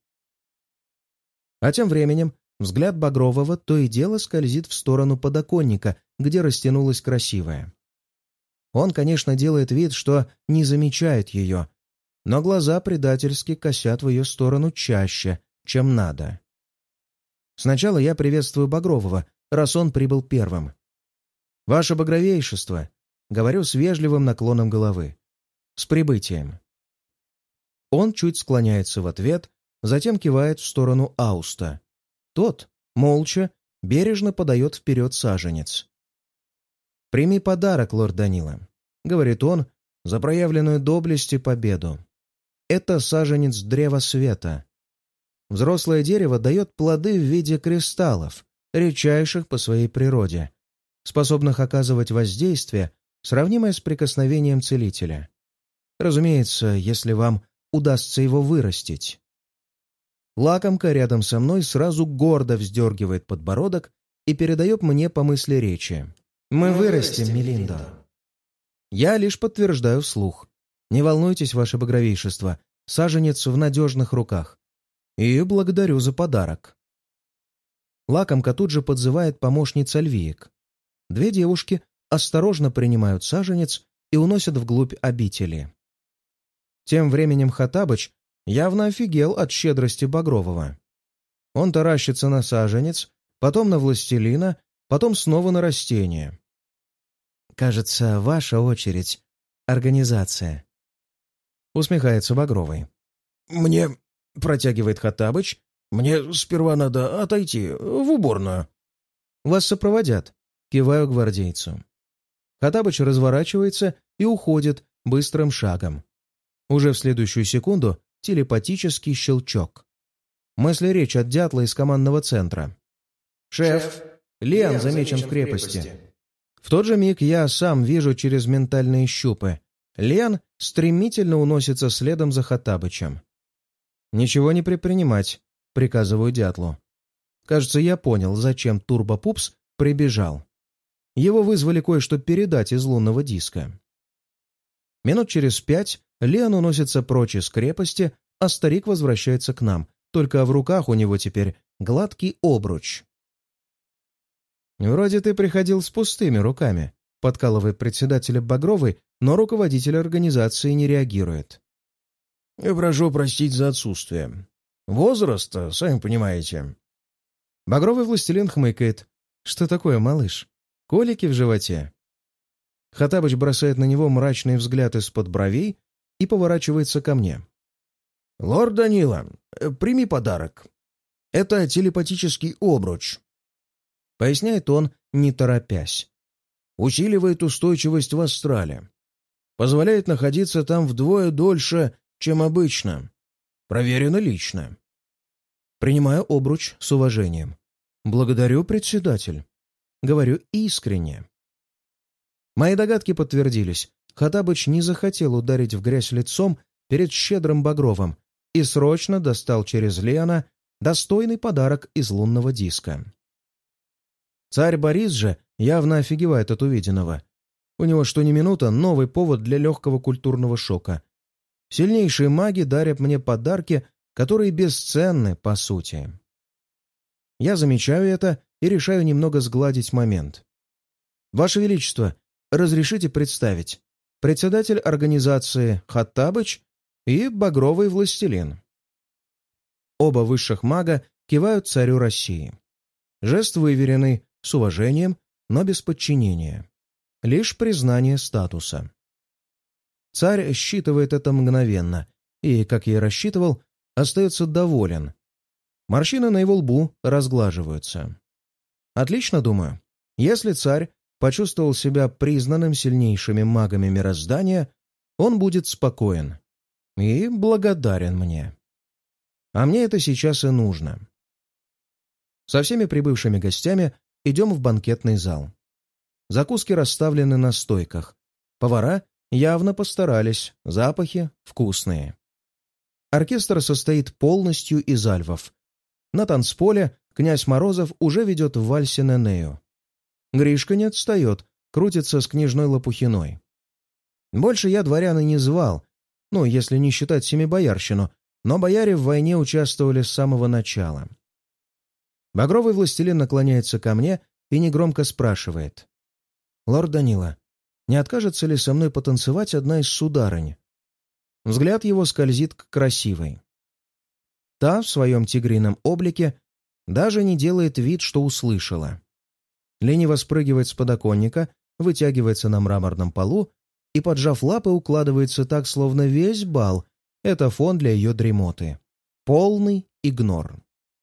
А тем временем взгляд Багрового то и дело скользит в сторону подоконника, где растянулась красивая. Он, конечно, делает вид, что не замечает ее, но глаза предательски косят в ее сторону чаще, чем надо. Сначала я приветствую Багрового, раз он прибыл первым. «Ваше Багровейшество», — говорю с вежливым наклоном головы, — «с прибытием». Он чуть склоняется в ответ, затем кивает в сторону Ауста. Тот, молча, бережно подает вперед саженец. «Прими подарок, лорд Данила», — говорит он, — «за проявленную доблесть и победу. Это саженец древа света. Взрослое дерево дает плоды в виде кристаллов, редчайших по своей природе, способных оказывать воздействие, сравнимое с прикосновением целителя. Разумеется, если вам удастся его вырастить. Лакомка рядом со мной сразу гордо вздергивает подбородок и передает мне по мысли речи. «Мы вырастем, Мелиндо». Я лишь подтверждаю вслух. «Не волнуйтесь, ваше багровейшество, саженец в надежных руках. И благодарю за подарок». Лакомка тут же подзывает помощниц Альвиек. Две девушки осторожно принимают саженец и уносят вглубь обители. Тем временем Хоттабыч явно офигел от щедрости Багрового. Он таращится на саженец, потом на властелина, потом снова на растение. «Кажется, ваша очередь. Организация», — усмехается Багровый. «Мне...» — протягивает Хоттабыч. «Мне сперва надо отойти в уборную». «Вас сопроводят», — киваю гвардейцу. Хоттабыч разворачивается и уходит быстрым шагом. Уже в следующую секунду телепатический щелчок. Мысли речь от дятла из командного центра. «Шеф, Лиан замечен в крепости». В тот же миг я сам вижу через ментальные щупы. Лиан стремительно уносится следом за Хоттабычем. «Ничего не предпринимать», — приказываю дятлу. Кажется, я понял, зачем Турбопупс прибежал. Его вызвали кое-что передать из лунного диска. Минут через пять Лиан уносится прочь из крепости, а старик возвращается к нам, только в руках у него теперь гладкий обруч. «Вроде ты приходил с пустыми руками», — подкалывает председателя Багровый, но руководитель организации не реагирует. «Я прошу простить за отсутствие. Возраст, сами понимаете». Багровый властелин хмыкает. «Что такое, малыш? Колики в животе?» Хоттабыч бросает на него мрачный взгляд из-под бровей и поворачивается ко мне. «Лорд Данила, прими подарок. Это телепатический обруч», — поясняет он, не торопясь. «Усиливает устойчивость в астрале. Позволяет находиться там вдвое дольше, чем обычно. Проверено лично». Принимаю обруч с уважением. «Благодарю, председатель». Говорю искренне. Мои догадки подтвердились. Хоттабыч не захотел ударить в грязь лицом перед щедрым Багровым и срочно достал через Лиана достойный подарок из лунного диска. Царь Борис же явно офигевает от увиденного. У него что ни минута новый повод для легкого культурного шока. Сильнейшие маги дарят мне подарки, которые бесценны по сути. Я замечаю это и решаю немного сгладить момент. «Ваше Величество, разрешите представить. Председатель организации Хоттабыч и Багровый властелин». Оба высших мага кивают царю России. Жест выверенный, с уважением, но без подчинения. Лишь признание статуса. Царь считывает это мгновенно и, как я и рассчитывал, остается доволен. Морщины на его лбу разглаживаются. Отлично, думаю. Если царь почувствовал себя признанным сильнейшими магами мироздания, он будет спокоен и благодарен мне. А мне это сейчас и нужно. Со всеми прибывшими гостями идем в банкетный зал. Закуски расставлены на стойках. Повара явно постарались, запахи вкусные. Оркестр состоит полностью из альвов. На танцполе князь Морозов уже ведет в вальсе Ненею. Гришка не отстает, крутится с княжной Лопухиной. Больше я дворян и не звал, ну, если не считать семибоярщину, но бояре в войне участвовали с самого начала. Багровый властелин наклоняется ко мне и негромко спрашивает. «Лорд Данила, не откажется ли со мной потанцевать одна из сударынь?» Взгляд его скользит к красивой. Та в своем тигрином облике даже не делает вид, что услышала. Лениво спрыгивает с подоконника, вытягивается на мраморном полу и, поджав лапы, укладывается так, словно весь бал — это фон для ее дремоты. Полный игнор.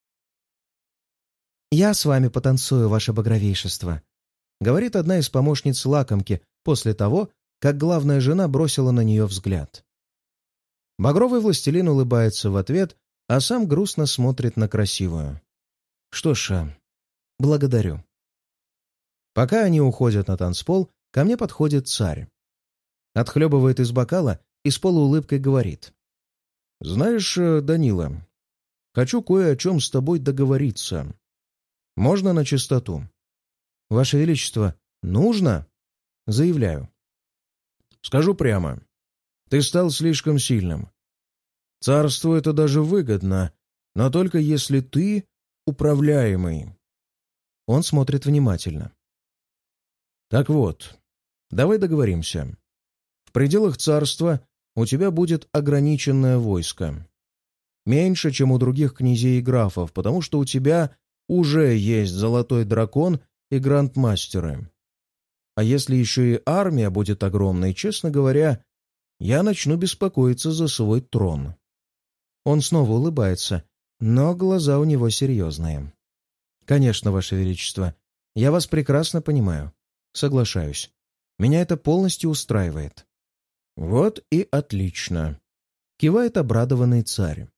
«Я с вами потанцую, ваше багровейшество», — говорит одна из помощниц лакомки после того, как главная жена бросила на нее взгляд. Багровый властелин улыбается в ответ, а сам грустно смотрит на красивую. Что ж, благодарю. Пока они уходят на танцпол, ко мне подходит царь. Отхлебывает из бокала и с полуулыбкой говорит. «Знаешь, Данила, хочу кое о чем с тобой договориться. Можно на чистоту?» «Ваше Величество, нужно?» «Заявляю». «Скажу прямо. Ты стал слишком сильным. Царству это даже выгодно, но только если ты управляемый». Он смотрит внимательно. «Так вот, давай договоримся. В пределах царства у тебя будет ограниченное войско. Меньше, чем у других князей и графов, потому что у тебя уже есть золотой дракон и грандмастеры. А если еще и армия будет огромной, честно говоря, я начну беспокоиться за свой трон». Он снова улыбается, но глаза у него серьезные. «Конечно, Ваше Величество, я вас прекрасно понимаю. Соглашаюсь. Меня это полностью устраивает». «Вот и отлично», — кивает обрадованный царь.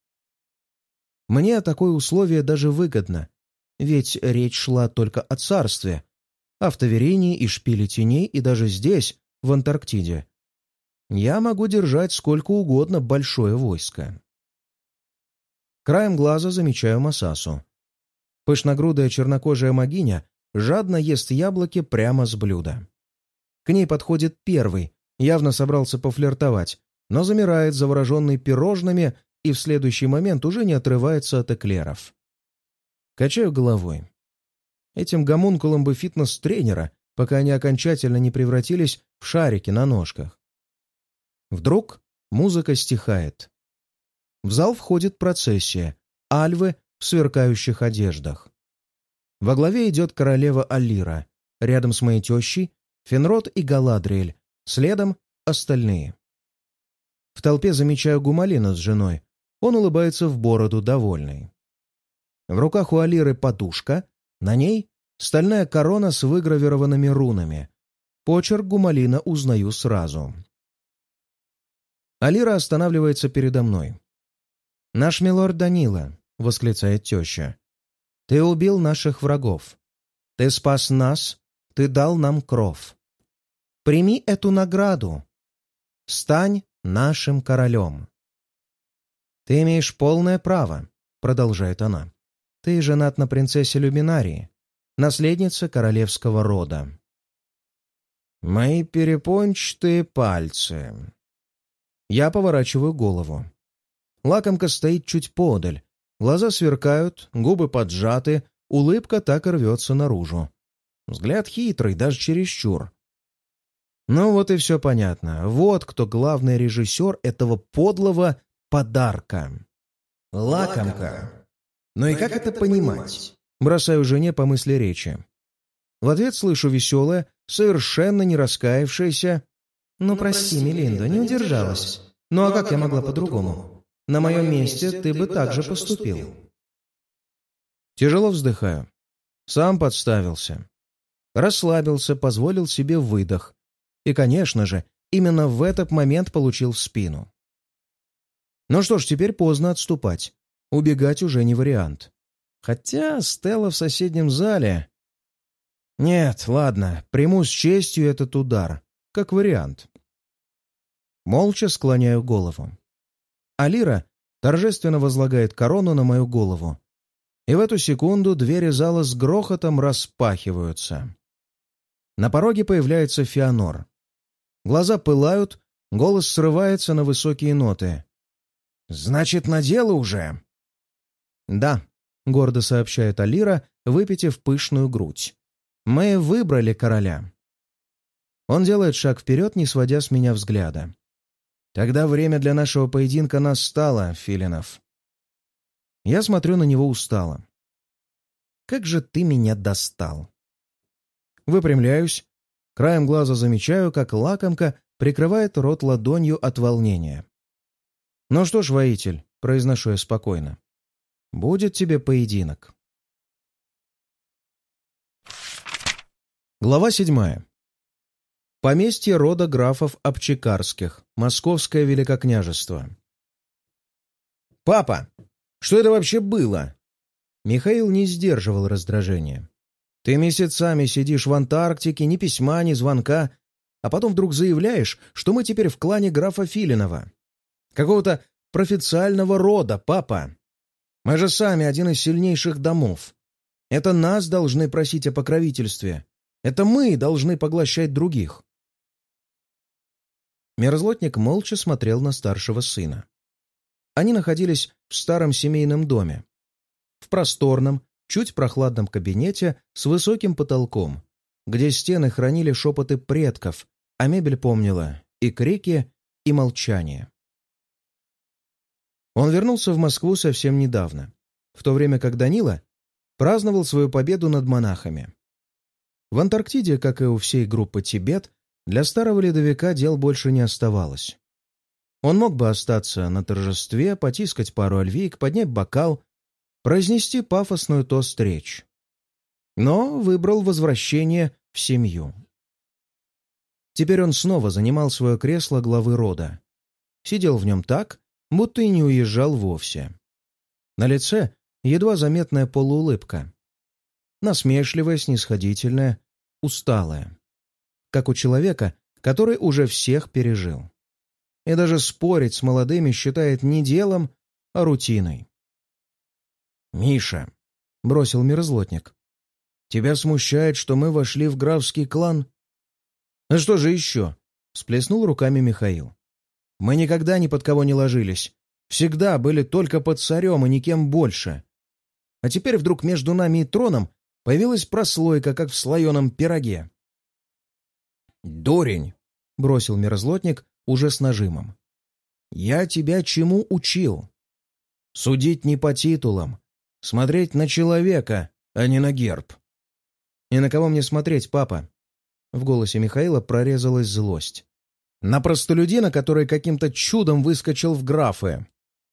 «Мне такое условие даже выгодно, ведь речь шла только о царстве, о Таверинии и Шпиле Теней, и даже здесь, в Антарктиде. Я могу держать сколько угодно большое войско». Краем глаза замечаю Масасу. Пышногрудая чернокожая могиня жадно ест яблоки прямо с блюда. К ней подходит первый, явно собрался пофлиртовать, но замирает, завороженный пирожными, и в следующий момент уже не отрывается от эклеров. Качаю головой. Этим гомункулам бы фитнес-тренера, пока они окончательно не превратились в шарики на ножках. Вдруг музыка стихает. В зал входит процессия, альвы в сверкающих одеждах. Во главе идет королева Алира, рядом с моей тещей Фенрод и Галадриэль, следом остальные. В толпе замечаю Гумалина с женой. Он улыбается в бороду, довольный. В руках у Алиры подушка, на ней стальная корона с выгравированными рунами. Почерк Гумалина узнаю сразу. Алира останавливается передо мной. «Наш милорд Данила», — восклицает теща, — «ты убил наших врагов. Ты спас нас, ты дал нам кров. Прими эту награду. Стань нашим королем». «Ты имеешь полное право», — продолжает она. «Ты женат на принцессе Люминарии, наследнице королевского рода». Мои перепончатые пальцы. Я поворачиваю голову. Лакомка стоит чуть поодаль. Глаза сверкают, губы поджаты, улыбка так и рвется наружу. Взгляд хитрый, даже чересчур. Ну вот и все понятно. Вот кто главный режиссер этого подлого подарка. Лакомка. Ну и как это понимать? Бросаю жене по мысли речи. В ответ слышу веселое, совершенно не раскаявшееся: «Ну, прости, Мелинда, не удержалась. Ну а как я могла по-другому? На моем месте ты бы так же поступил». Тяжело вздыхаю. Сам подставился. Расслабился, позволил себе выдох. И, конечно же, именно в этот момент получил в спину. Ну что ж, теперь поздно отступать. Убегать уже не вариант. Хотя Стелла в соседнем зале... Нет, ладно, приму с честью этот удар. Как вариант. Молча склоняю голову. Алира торжественно возлагает корону на мою голову. И в эту секунду двери зала с грохотом распахиваются. На пороге появляется Феонор. Глаза пылают, голос срывается на высокие ноты. «Значит, на дело уже?» «Да», — гордо сообщает Алира, выпитив пышную грудь. «Мы выбрали короля». Он делает шаг вперед, не сводя с меня взгляда. «Тогда время для нашего поединка настало, Филинов». Я смотрю на него устало. «Как же ты меня достал!» Выпрямляюсь, краем глаза замечаю, как лакомка прикрывает рот ладонью от волнения. «Ну что ж, воитель», — произношу я спокойно, — «будет тебе поединок». Глава седьмая. Поместье рода графов Обчекарских, Московское великокняжество. «Папа, что это вообще было?» Михаил не сдерживал раздражения. «Ты месяцами сидишь в Антарктике, ни письма, ни звонка, а потом вдруг заявляешь, что мы теперь в клане графа Филинова. Какого-то профессиального рода, папа. Мы же сами один из сильнейших домов. Это нас должны просить о покровительстве. Это мы должны поглощать других». Мерзлотник молча смотрел на старшего сына. Они находились в старом семейном доме. В просторном, чуть прохладном кабинете с высоким потолком, где стены хранили шепоты предков, а мебель помнила и крики, и молчание. Он вернулся в Москву совсем недавно, в то время как Данила праздновал свою победу над монахами. В Антарктиде, как и у всей группы «Тибет», для старого ледовика дел больше не оставалось. Он мог бы остаться на торжестве, потискать пару альвиек, поднять бокал, произнести пафосную тост-речь. Но выбрал возвращение в семью. Теперь он снова занимал свое кресло главы рода. Сидел в нем так, будто и не уезжал вовсе. На лице едва заметная полуулыбка. Насмешливая, снисходительная, усталая. Как у человека, который уже всех пережил. И даже спорить с молодыми считает не делом, а рутиной. «Миша», — бросил мерзлотник, — «тебя смущает, что мы вошли в графский клан?» «А что же еще?» — всплеснул руками Михаил. «Мы никогда ни под кого не ложились. Всегда были только под царем и никем больше. А теперь вдруг между нами и троном появилась прослойка, как в слоеном пироге». «Дурень!» — бросил мерзлотник уже с нажимом. «Я тебя чему учил? Судить не по титулам, смотреть на человека, а не на герб». «И на кого мне смотреть, папа?» В голосе Михаила прорезалась злость. «На простолюдина, который каким-то чудом выскочил в графы».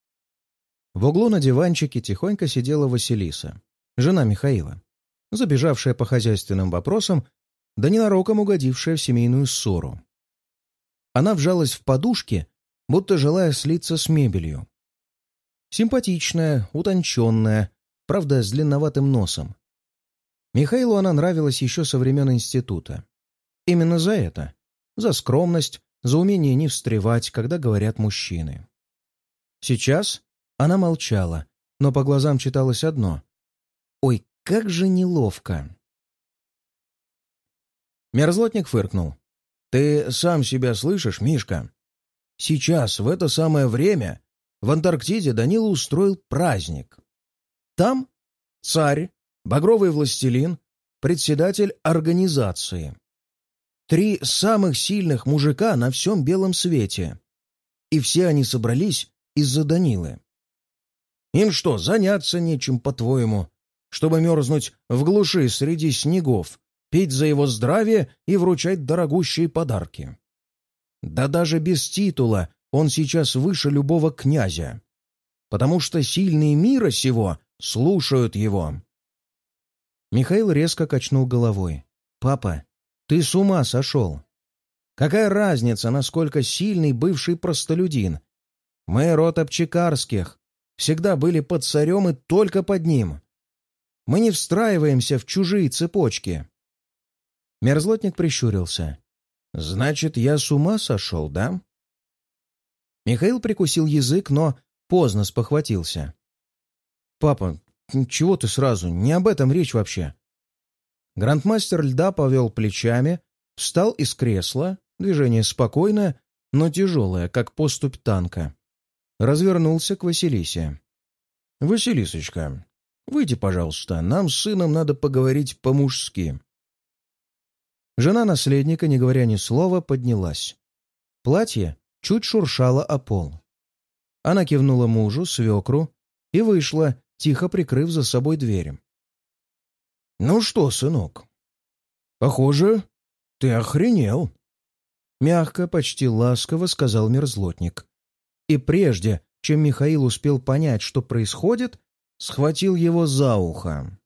В углу на диванчике тихонько сидела Василиса, жена Михаила, забежавшая по хозяйственным вопросам, да ненароком угодившая в семейную ссору. Она вжалась в подушки, будто желая слиться с мебелью. Симпатичная, утонченная, правда, с длинноватым носом. Михаилу она нравилась еще со времен института. Именно за это. За скромность, за умение не встревать, когда говорят мужчины. Сейчас она молчала, но по глазам читалось одно. «Ой, как же неловко!» Мерзлотник фыркнул. «Ты сам себя слышишь, Мишка? Сейчас, в это самое время, в Антарктиде Данила устроил праздник. Там царь, багровый властелин, председатель организации. Три самых сильных мужика на всем белом свете. И все они собрались из-за Данилы. Им что, заняться нечем, по-твоему, чтобы мерзнуть в глуши среди снегов, пить за его здравие и вручать дорогущие подарки? Да даже без титула он сейчас выше любого князя, потому что сильные мира сего слушают его». Михаил резко качнул головой. «Папа, ты с ума сошел? Какая разница, насколько сильный бывший простолюдин? Мы род Обчекарских, всегда были под царем и только под ним. Мы не встраиваемся в чужие цепочки». Мерзлотник прищурился. «Значит, я с ума сошел, да?» Михаил прикусил язык, но поздно спохватился. «Папа, чего ты сразу? Не об этом речь вообще». Грандмастер льда повел плечами, встал из кресла, движение спокойное, но тяжелое, как поступь танка. Развернулся к Василисе. «Василисочка, выйди, пожалуйста, нам с сыном надо поговорить по-мужски». Жена наследника, не говоря ни слова, поднялась. Платье чуть шуршало о пол. Она кивнула мужу, свекру, и вышла, тихо прикрыв за собой дверь. «Ну что, сынок, похоже, ты охренел», — мягко, почти ласково сказал мерзлотник. И прежде, чем Михаил успел понять, что происходит, схватил его за ухо.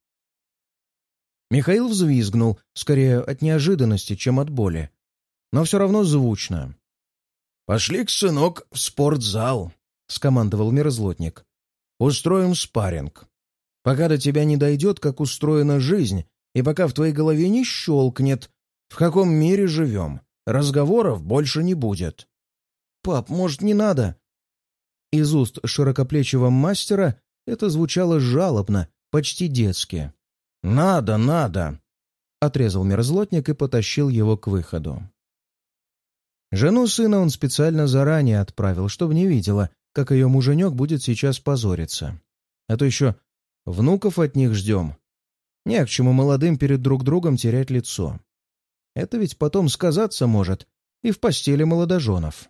Михаил взвизгнул, скорее от неожиданности, чем от боли, но все равно звучно. «Пошли-ка, сынок, в спортзал», — скомандовал мерзлотник. Устроим спарринг. Пока до тебя не дойдет, как устроена жизнь, и пока в твоей голове не щелкнет, в каком мире живем, разговоров больше не будет». «Пап, может, не надо?» Из уст широкоплечего мастера это звучало жалобно, почти детски. «Надо, надо!» — отрезал мерзлотник и потащил его к выходу. Жену сына он специально заранее отправил, чтобы не видела, как ее муженек будет сейчас позориться. А то еще внуков от них ждем. Не к чему молодым перед друг другом терять лицо. Это ведь потом сказаться может и в постели молодоженов.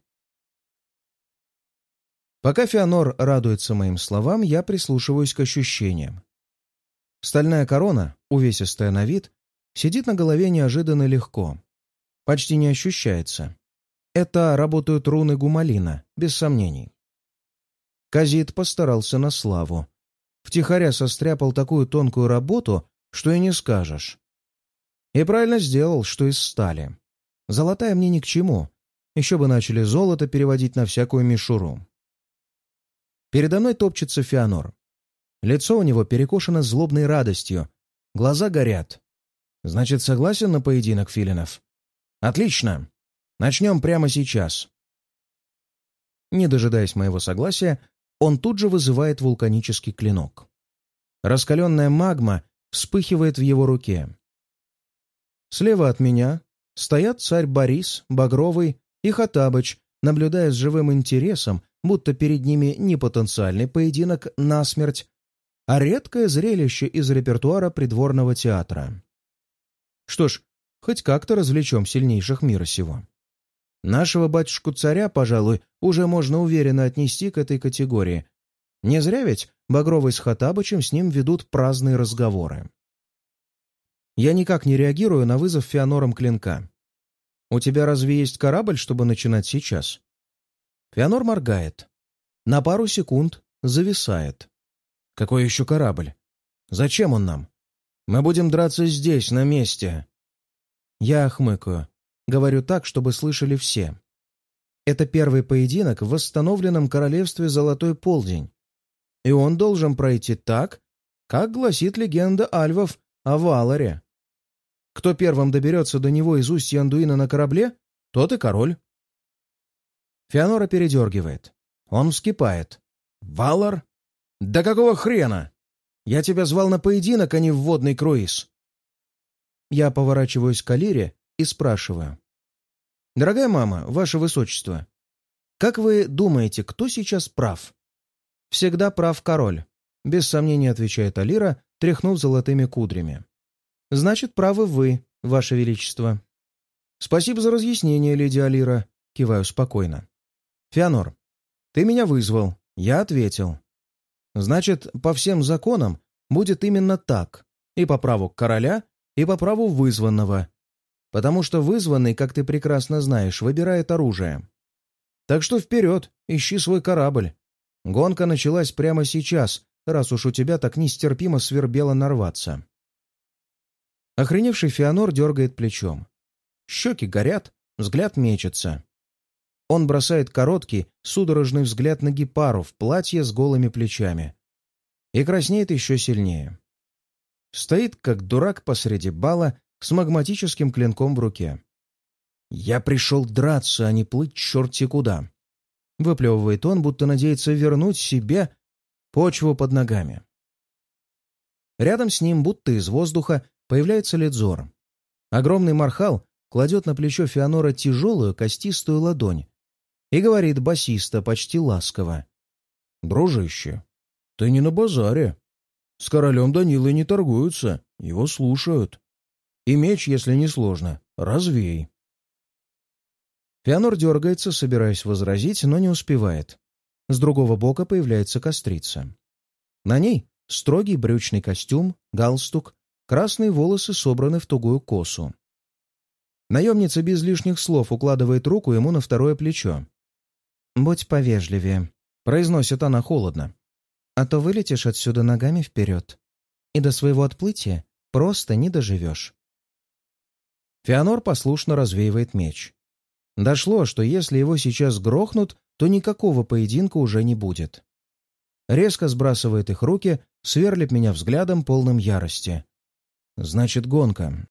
Пока Феонор радуется моим словам, я прислушиваюсь к ощущениям. Стальная корона, увесистая на вид, сидит на голове неожиданно легко. Почти не ощущается. Это работают руны Гумалина, без сомнений. Казит постарался на славу. Втихаря состряпал такую тонкую работу, что и не скажешь. И правильно сделал, что из стали. Золотая мне ни к чему. Еще бы начали золото переводить на всякую мишуру. Передо мной топчется Феонор. Лицо у него перекошено злобной радостью. Глаза горят. Значит, согласен на поединок филинов? Отлично! Начнем прямо сейчас. Не дожидаясь моего согласия, он тут же вызывает вулканический клинок. Раскаленная магма вспыхивает в его руке. Слева от меня стоят царь Борис, Багровый и Хаттабыч, наблюдая с живым интересом, будто перед ними не потенциальный поединок насмерть, а редкое зрелище из репертуара придворного театра. Что ж, хоть как-то развлечем сильнейших мира сего. Нашего батюшку-царя, пожалуй, уже можно уверенно отнести к этой категории. Не зря ведь Багровый с Хаттабычем с ним ведут праздные разговоры. Я никак не реагирую на вызов Феонором клинка. «У тебя разве есть корабль, чтобы начинать сейчас?» Феонор моргает. На пару секунд зависает. «Какой еще корабль? Зачем он нам? Мы будем драться здесь, на месте». Я хмыкаю. Говорю так, чтобы слышали все. Это первый поединок в восстановленном королевстве Золотой Полдень. И он должен пройти так, как гласит легенда альвов о Валаре. Кто первым доберется до него из устья Андуина на корабле, тот и король. Феонора передергивает. Он вскипает. «Валар? Да какого хрена? Я тебя звал на поединок, а не в водный круиз». Я поворачиваюсь к Алире и спрашиваю. «Дорогая мама, ваше высочество, как вы думаете, кто сейчас прав?» «Всегда прав король», — без сомнения отвечает Алира, тряхнув золотыми кудрями. «Значит, правы вы, ваше величество». «Спасибо за разъяснение, леди Алира», — киваю спокойно. «Феонор, ты меня вызвал, я ответил. Значит, по всем законам будет именно так, и по праву короля, и по праву вызванного, потому что вызванный, как ты прекрасно знаешь, выбирает оружие. Так что вперед, ищи свой корабль. Гонка началась прямо сейчас, раз уж у тебя так нестерпимо свербело нарваться». Охреневший Феонор дергает плечом. Щеки горят, взгляд мечется. Он бросает короткий, судорожный взгляд на Гепару в платье с голыми плечами. И краснеет еще сильнее. Стоит, как дурак посреди бала, с магматическим клинком в руке. «Я пришел драться, а не плыть черти куда», — выплевывает он, будто надеется вернуть себе почву под ногами. Рядом с ним, будто из воздуха, появляется Ледзор. Огромный мархал кладет на плечо Феонора тяжелую костистую ладонь и говорит басисто, почти ласково. «Дружище, ты не на базаре. С королем Данилой не торгуются, его слушают. И меч, если не сложно, развей». Феонор дергается, собираясь возразить, но не успевает. С другого бока появляется кострица. На ней строгий брючный костюм, галстук, красные волосы собраны в тугую косу. Наемница без лишних слов укладывает руку ему на второе плечо. «Будь повежливее», — произносит она холодно. «А то вылетишь отсюда ногами вперед, и до своего отплытия просто не доживешь». Феонор послушно развеивает меч. Дошло, что если его сейчас грохнут, то никакого поединка уже не будет. резко сбрасывает их руки, сверлит меня взглядом, полным ярости. Значит, гонка.